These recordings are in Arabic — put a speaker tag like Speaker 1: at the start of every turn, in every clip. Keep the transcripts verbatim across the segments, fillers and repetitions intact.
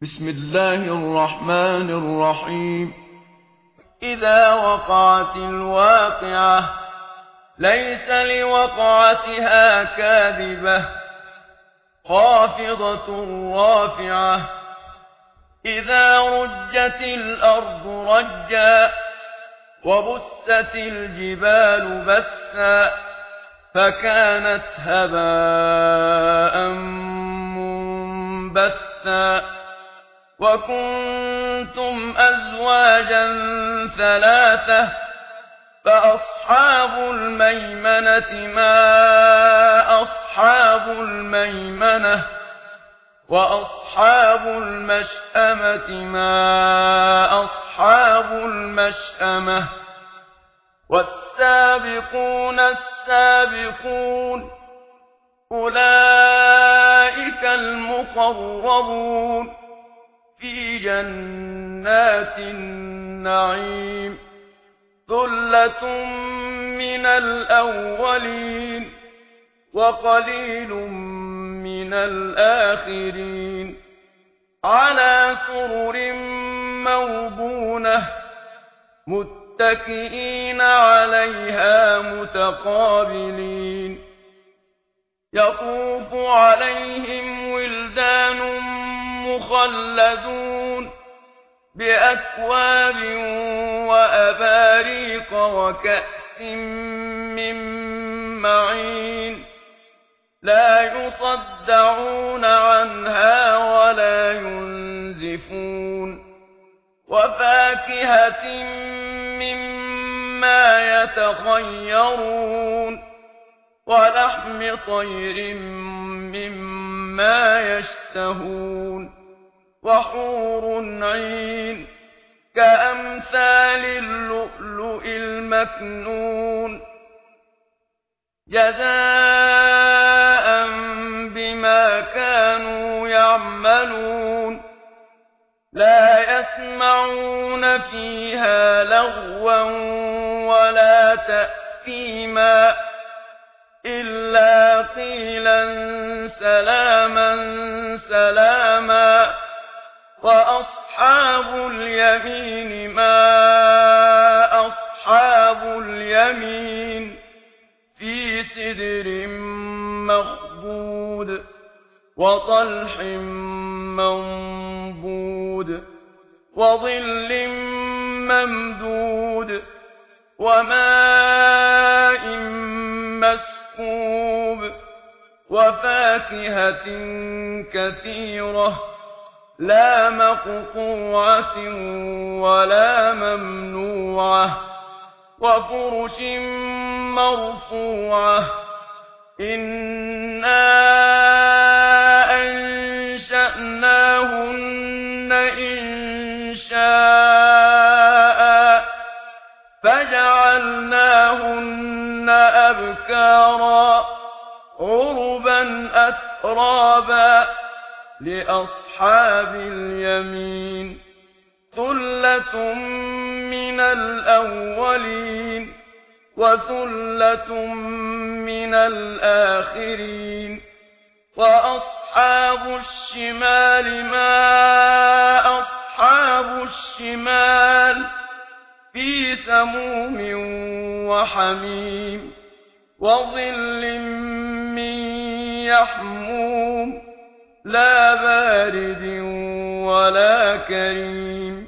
Speaker 1: بسم الله الرحمن الرحيم. إذا وقعت الواقعة ليس لوقعتها كاذبة خافضة رافعة. إذا رجت الأرض رجا وبست الجبال بسا فكانت هباء منبثا. وكنتم أزواجا ثلاثة فأصحاب الميمنة ما أصحاب الميمنة وأصحاب المشأمة ما أصحاب المشأمة. والسابقون السابقون أولئك المقربون في جنات النعيم. ثلة من الأولين وقليل من الآخرين. على سرر موضونة متكئين عليها متقابلين. يطوف عليهم ولدان مخلدون بأكواب وأباريق وكأس من معين. لا يصدعون عنها ولا ينزفون. وفاكهة مما يتخيرون ولحم طير مما يشتهون. وحور عين كأمثال اللؤلؤ المكنون جزاء بما كانوا يعملون. لا يسمعون فيها لغوا ولا تأثيما إلا قيلا سلاما سلاما. وأصحاب اليمين ما أصحاب اليمين في سدر مخضود وطلح منضود وظل ممدود وماء مسكوب وفاكهة كثيرة لا مقطوعة ولا ممنوعة وفرش مرفوعة. إنا أنشأناهن إنشاء فجعلناهن أبكارا عربا أترابا لأصحاب اليمين. ثلة من الأولين وثلة من الآخرين. وأصحاب الشمال ما أصحاب الشمال في سموم وحميم وظل من يحموم لا بارد ولا كريم.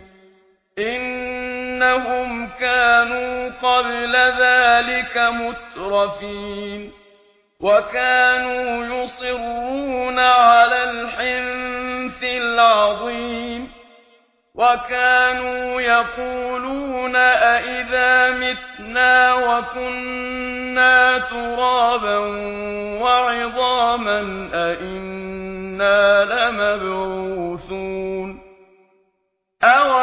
Speaker 1: إنهم كانوا قبل ذلك مترفين وكانوا يصرون على الحنث العظيم. وكانوا يقولون أئذا متنا وكنا ترابا وعظاما أئنا لمبعوثون أو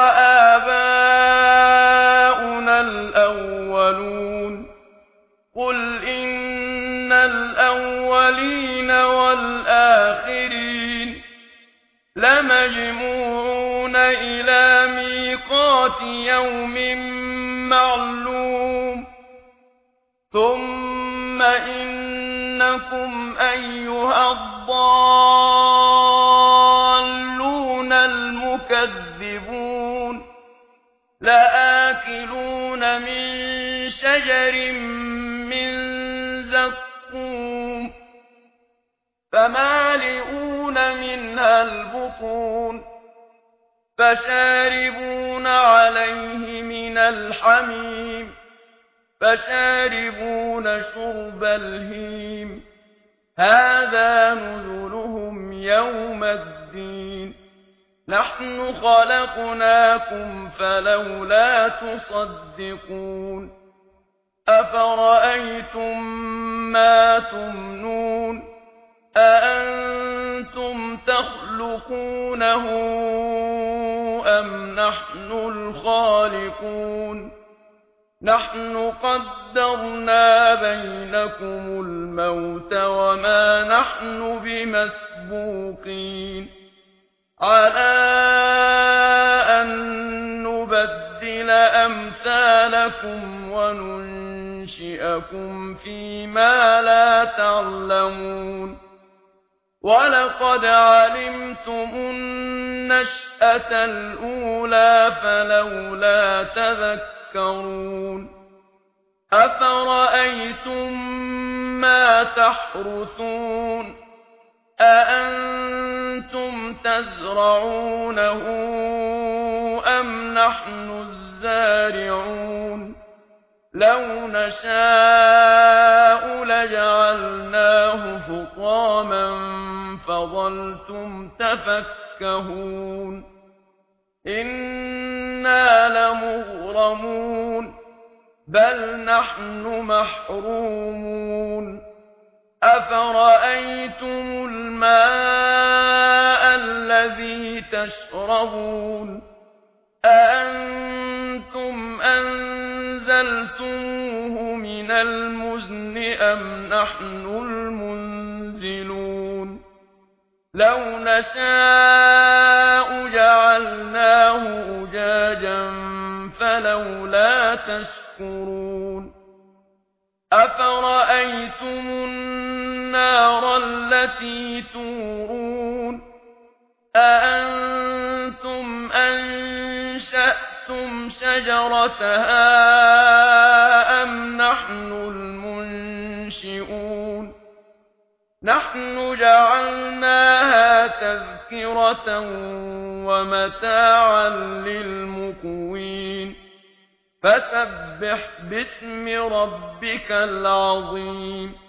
Speaker 1: آباؤنا الأولون. قل إن الأولين والآخرين لمجموعون إلى ميقات يوم معلوم. ثم إنكم أيها الضالون تكذبون لآكلون من شجر من زقوم فمالئون منها البطون فشاربون عليه من الحميم فشاربون شرب الهيم هذا نزلهم يوم الدين نحن خلقناكم فلولا تصدقون أفرأيتم ما تمنون أأنتم تخلقونه أم نحن الخالقون نحن قدرنا بينكم الموت وما نحن بمسبوقين على أن نبدل أمثالكم وننشئكم فيما لا تعلمون ولقد علمتم النشأة الأولى فلولا تذكرون أفرأيتم ما تحرثون أأنتم تزرعونه أم نحن الزارعون لو نشاء لجعلناه حطاما فظلتم تفكهون إنا لمغرمون بل نحن محرومون أفرأيتم الماء الذي تشربون أأنتم أنزلتموه من المزن أم نحن المنزلون لو نشاء جعلناه أجاجا فلولا تشكرون أفرأيتم النار التي تورون أأنتم أنشأتم شجرتها أم نحن المنشئون نحن جعلناها تذكرة ومتاعا للمقوين فسبح باسم ربك العظيم